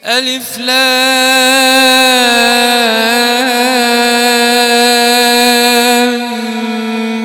ألف لام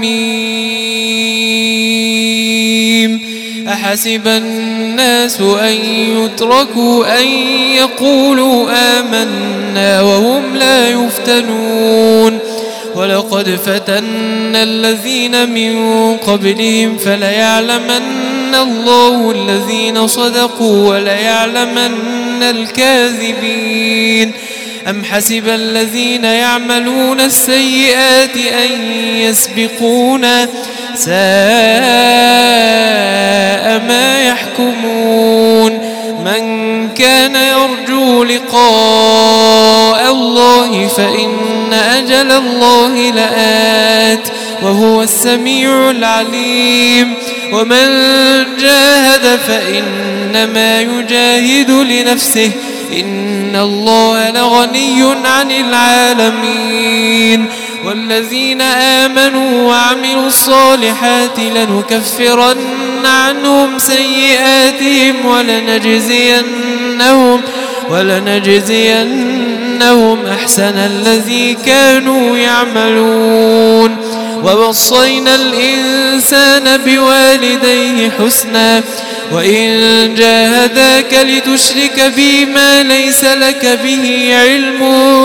ميم. أحسب الناس أن يتركوا أن يقولوا آمنا وهم لا يفتنون ولقد فتنا الذين من قبلهم فليعلمن الله الذين صدقوا وليعلمن الكاذبين. أم حسب الذين يعملون السيئات أن يسبقونا ساء ما يحكمون. من كان يرجو لقاء الله فإن أجل الله لآت وهو السميع العليم. ومن جاهد فإنما يجاهد لنفسه إن الله لغني عن العالمين. والذين آمنوا وعملوا الصالحات لنكفرن عنهم سيئاتهم ولنجزينهم أحسن الذي كانوا يعملون. ووصينا الإنسان بوالديه حسنا وإن جاهداك لتشرك بي ما ليس لك به علم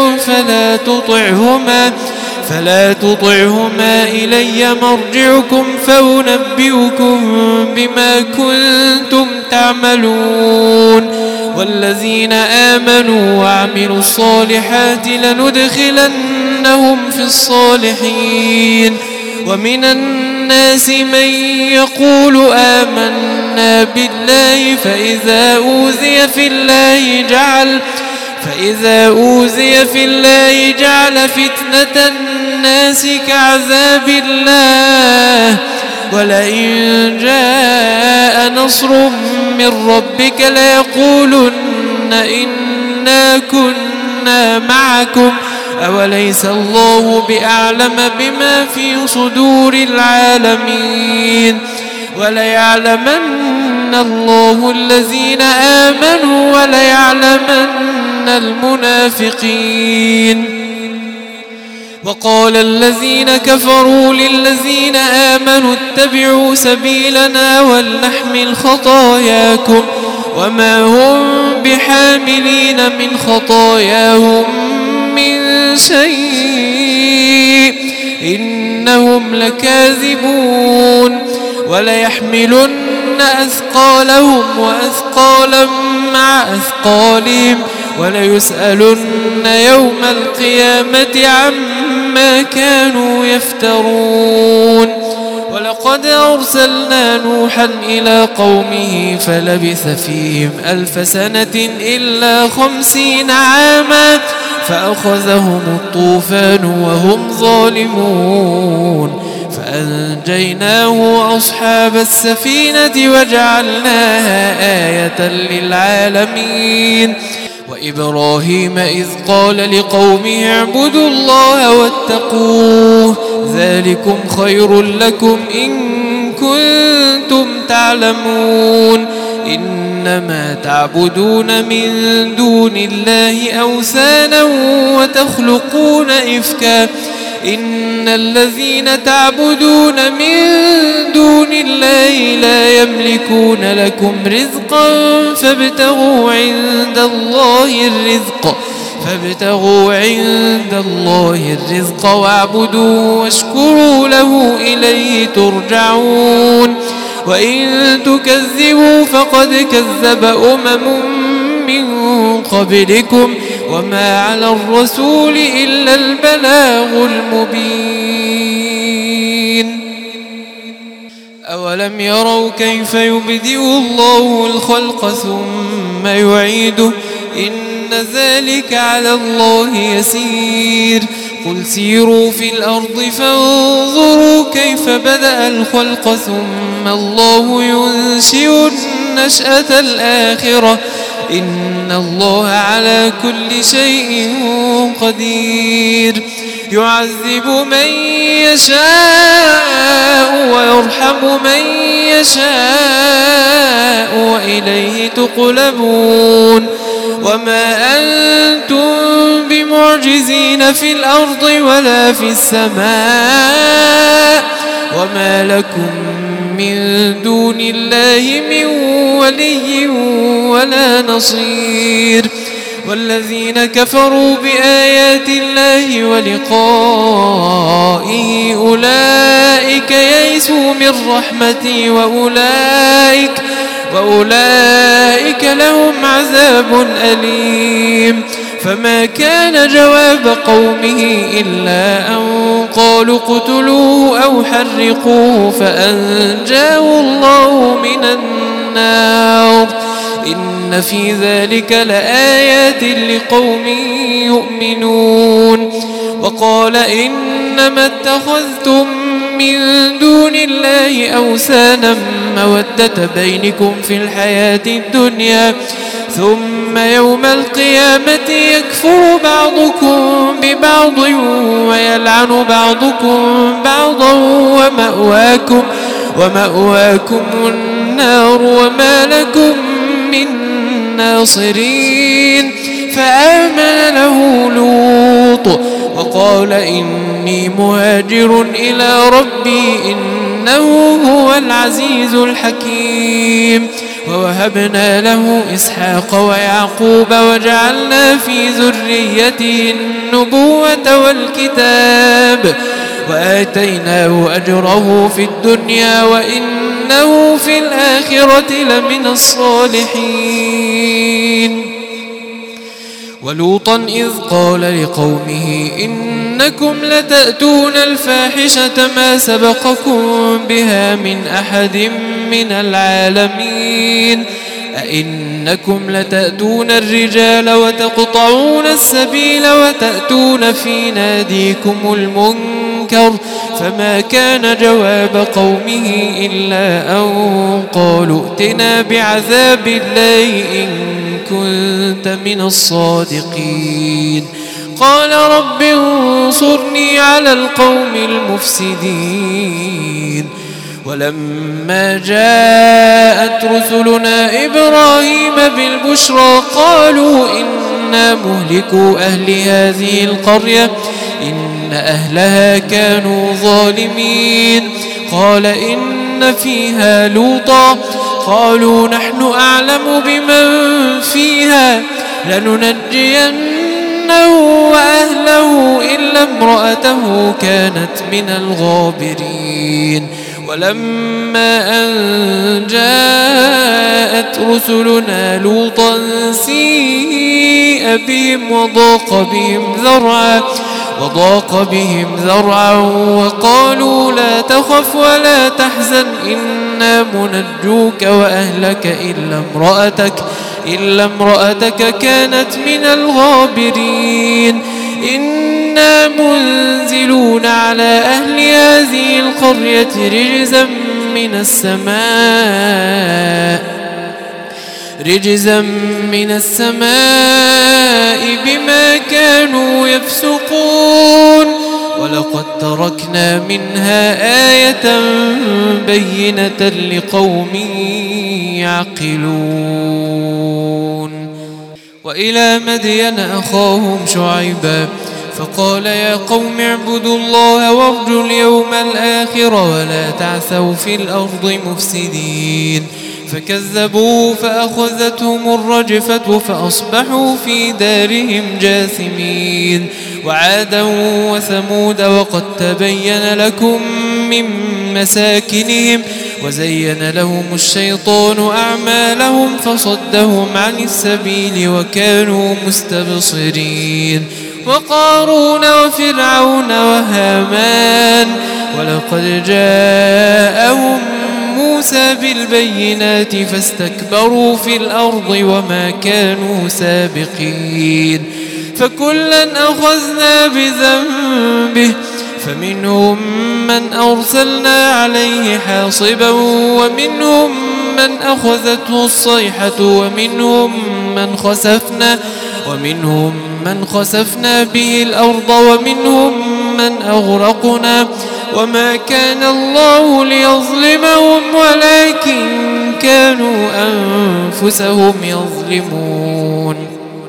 فلا تطعهما إلي مرجعكم فأنبئكم بما كنتم تعملون. والذين آمنوا وعملوا الصالحات لندخلنهم في الصالحين. ومن الناس من يقول آمنا بالله فإذا أوذي في الله جعل فتنة الناس كعذاب الله. ولئن جاء نصر من ربك ليقولن إنا كنا معكم أوليس الله بأعلم بما في صدور العالمين. وليعلمن الله الذين آمنوا وليعلمن المنافقين. وقال الذين كفروا للذين آمنوا اتبعوا سبيلنا ولنحمل خطاياكم وما هم بحاملين من خطاياهم من شيء إنهم لكاذبون. وليحملن أثقالهم وأثقالا مع أثقالهم وليسألن يوم القيامة عما كانوا يفترون. ولقد أرسلنا نوحا إلى قومه فلبث فيهم 1000 سنة إلا 50 عاما فأخذهم الطوفان وهم ظالمون فأنجيناه وأصحاب السفينة وجعلناها آية للعالمين. وإبراهيم إذ قال لقومه اعبدوا الله واتقوه ذلكم خير لكم إن كنتم تعلمون. إنما تعبدون من دون الله أوثانا وتخلقون إفكا إن الذين تعبدون من دون الله لا يملكون لكم رزقا فابتغوا عند الله الرزق واعبدوه واشكروا له إليه ترجعون. وإن تكذبوا فقد كذب من قبلكم وما على الرسول إلا البلاغ المبين. أولم يروا كيف يبدئ الله الخلق ثم يعيده إن ذلك على الله يسير. قل سيروا في الأرض فانظروا كيف بدأ الخلق ثم الله ينشئ النشأة الآخرة إن الله على كل شيء قدير. يعذب من يشاء ويرحم من يشاء وإليه تقلبون. وما أنتم بمعجزين في الأرض ولا في السماء وما لكم من دون الله من ولي ولا نصير والذين كفروا بآيات الله ولقائه أولئك يئسوا من رحمتي وأولئك لهم عذاب أليم فما كان جواب قومه إلا أن قالوا اقتلوه أو حرقوه فأنجاه الله من النار إن في ذلك لآيات لقوم يؤمنون وقال إنما اتخذتم من دون الله أوثانا مودة بينكم في الحياة الدنيا ثم يوم القيامة يكفر بعضكم ببعض ويلعن بعضكم بعضا ومأواكم النار وما لكم من ناصرين فآمن له لوط وقال إني مهاجر إلى ربي إنه هو العزيز الحكيم ووهبنا له إسحاق ويعقوب وجعلنا في ذريته النبوة والكتاب وآتيناه أجره في الدنيا وإنه في الآخرة لمن الصالحين ولوطا إذ قال لقومه إنكم لتأتون الفاحشة ما سبقكم بها من أحد من العالمين أئنكم لتأتون الرجال وتقطعون السبيل وتأتون في ناديكم المنكر فما كان جواب قومه إلا أن قالوا ائتنا بعذاب الله إن كنت من الصادقين قال رب انصرني على القوم المفسدين ولما جاءت رسلنا إبراهيم بالبشرى قالوا إنا مهلكو أهل هذه القرية إن أهلها كانوا ظالمين قال إن فيها لوطا قالوا نحن أعلم بمن فيها لننجينه وأهله إلا امرأته كانت من الغابرين ولما أن جاءت رسلنا لوطا سيء بهم وضاق بهم ذرعا وقالوا لا تخف ولا تحزن إنا منجوك وأهلك إلا امرأتك كانت من الغابرين إنا منزلون على أهل هذه القرية رجزا من السماء بما كانوا يفسقون ولقد تركنا منها آية بينة لقوم يعقلون وإلى مدين أخاهم شعيبا فقال يا قوم اعبدوا الله وارجوا اليوم الآخر ولا تعثوا في الأرض مفسدين فكذبوه فأخذتهم الرجفة فأصبحوا في دارهم جاثمين وعادا وثمود وقد تبين لكم من مساكنهم وزين لهم الشيطان أعمالهم فصدهم عن السبيل وكانوا مستبصرين وقارون وفرعون وهامان ولقد جاءهم موسى بالبينات فاستكبروا في الأرض وما كانوا سابقين فكلا أخذنا بذنبه فمنهم من أرسلنا عليه حاصبا ومنهم من أخذته الصيحة ومنهم من خسفنا به الأرض ومنهم من أغرقنا وما كان الله ليظلمهم ولكن كانوا أنفسهم يظلمون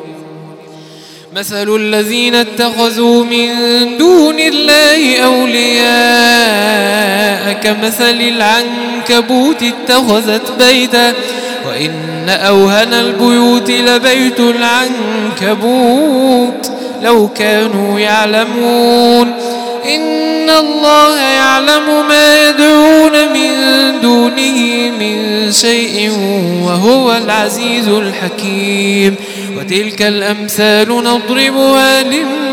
مثل الذين اتخذوا من دون الله أولياء كمثل العنكبوت اتخذت بيتا وإن أوهن البيوت لبيت العنكبوت لو كانوا يعلمون إن الله يعلم ما يدعون من دونه من شيء وهو العزيز الحكيم وتلك الأمثال نضربها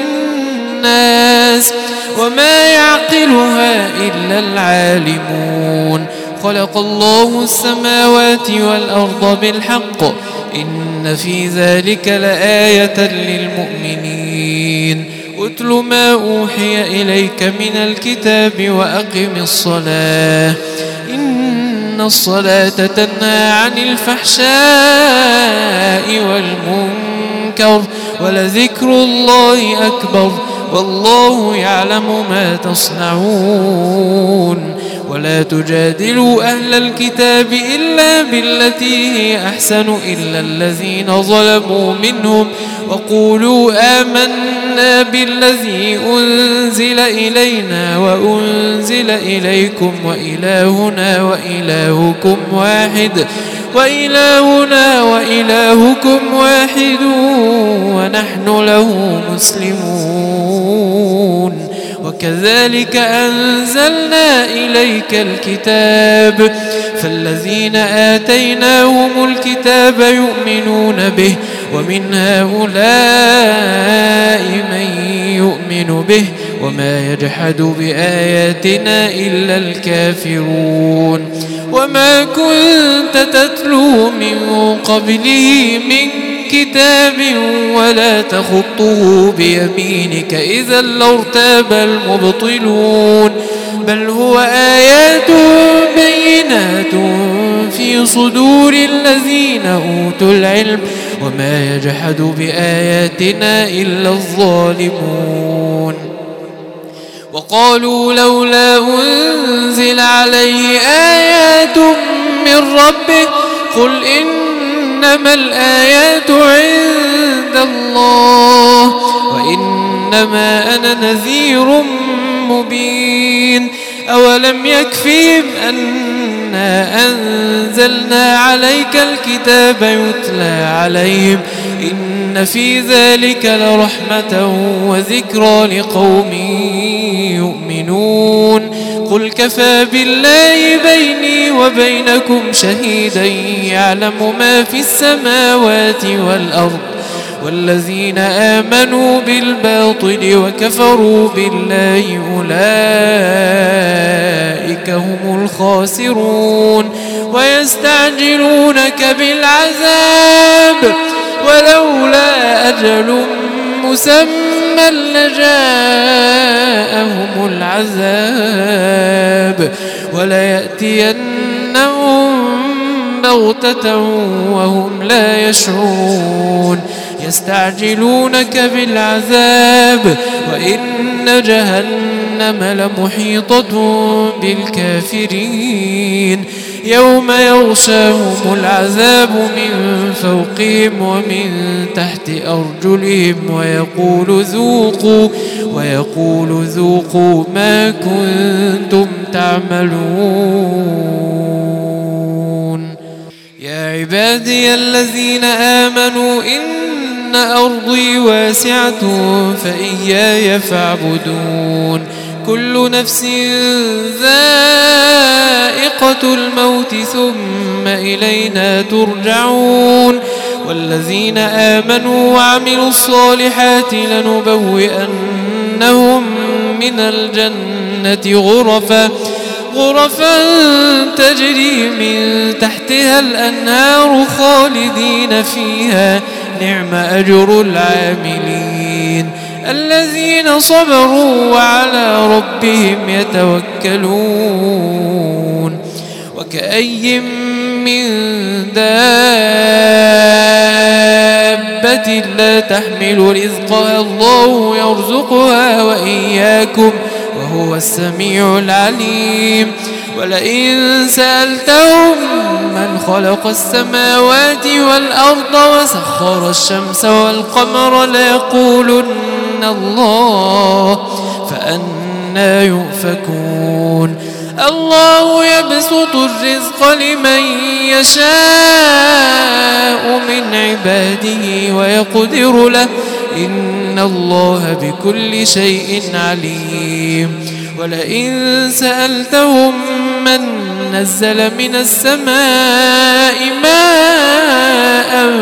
للناس وما يعقلها إلا العالمون خلق الله السماوات والأرض بالحق إن في ذلك لآية للمؤمنين أتل ما أوحي إليك من الكتاب وأقم الصلاة إن الصلاة تنهى عن الفحشاء والمنكر ولذكر الله أكبر والله يعلم ما تصنعون ولا تجادلوا أهل الكتاب إلا بالتي هي أحسن إلا الذين ظلموا منهم وقولوا آمنا بالذي أنزل إلينا وأنزل إليكم وإلهنا وإلهكم واحد ونحن له مسلمون وكذلك أنزلنا إليك الكتاب فالذين آتيناهم الكتاب يؤمنون به ومن هؤلاء من يؤمن به وما يجحد بآياتنا إلا الكافرون وما كنت تتلو من قبله من كتاب ولا تخطه بيمينك إذا لارتاب المبطلون بل هو آيات بينات في صدور الذين أوتوا العلم وما يجحد بآياتنا إلا الظالمون وقالوا لولا أنزل عليه آيات من ربه قل إنما الآيات عند الله وإنما أنا نذير مبين أولم يكفيهم أنا أنزلنا عليك الكتاب يتلى عليهم إن في ذلك لرحمة وذكرى لقوم يؤمنون قل كفى بالله بيني وبينكم شهيدا يعلم ما في السماوات والأرض والذين آمنوا بالباطل وكفروا بالله أولئك هم الخاسرون ويستعجلونك بالعذاب ولولا أجل مسمى لجاءهم العذاب وليأتينهم بغتة وهم لا يشعرون يستعجلونك بالعذاب وإن جهنم لمحيطة بالكافرين يوم يغشاهم العذاب من فوقهم ومن تحت أرجلهم ويقول ذوقوا ما كنتم تعملون يا عبادي الذين آمنوا إن أرضي واسعة فإياي فاعبدون كل نفس ذائقة الموت ثم إلينا ترجعون والذين آمنوا وعملوا الصالحات لنبوئنهم من الجنة غرفا تجري من تحتها الأنهار خالدين فيها نعم أجر العاملين الذين صبروا وعلى ربهم يتوكلون وكأي من دابة لا تحمل رزقها الله يرزقها وإياكم وهو السميع العليم. ولئن سألتهم من خلق السماوات والأرض وسخر الشمس والقمر ليقولن الله فأنى يؤفكون. الله يبسط الرزق لمن يشاء من عباده ويقدر له إن الله بكل شيء عليم. ولئن سألتهم من نزل من السماء ماء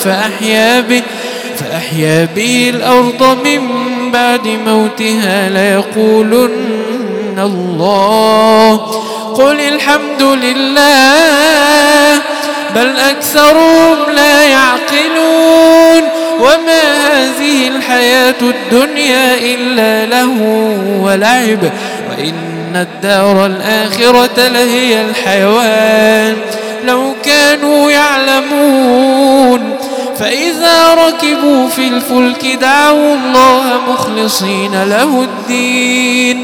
فأحيا به الأرض من بعد موتها ليقولن الله قل الحمد لله بل أكثرهم لا يعقلون. وما هذه الحياة الدنيا إلا لهو ولعب وإن الدار الآخرة لهي الحيوان لو كانوا يعلمون. فإذا ركبوا في الفلك دعوا الله مخلصين له الدين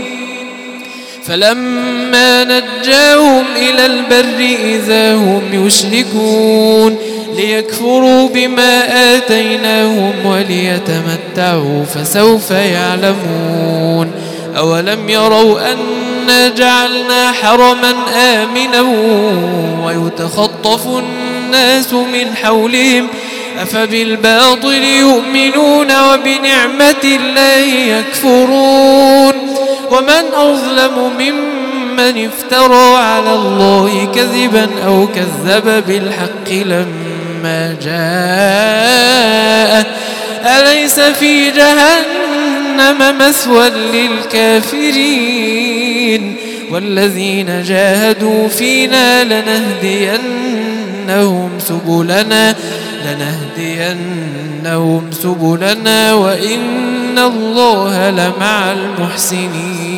فلما نجاهم إلى البر إذا هم يشركون ليكفروا بما آتيناهم وليتمتعوا فسوف يعلمون. أولم يروا أنا جعلنا حرما آمنا ويتخطف الناس من حولهم أفبالباطل يؤمنون وبنعمة الله يكفرون. ومن أظلم ممن افترى على الله كذبا أو كذب بالحق لما جاءه أليس في جهنم مثوى للكافرين. والذين جاهدوا فينا لنهدينهم سبلنا وإن الله لمع المحسنين.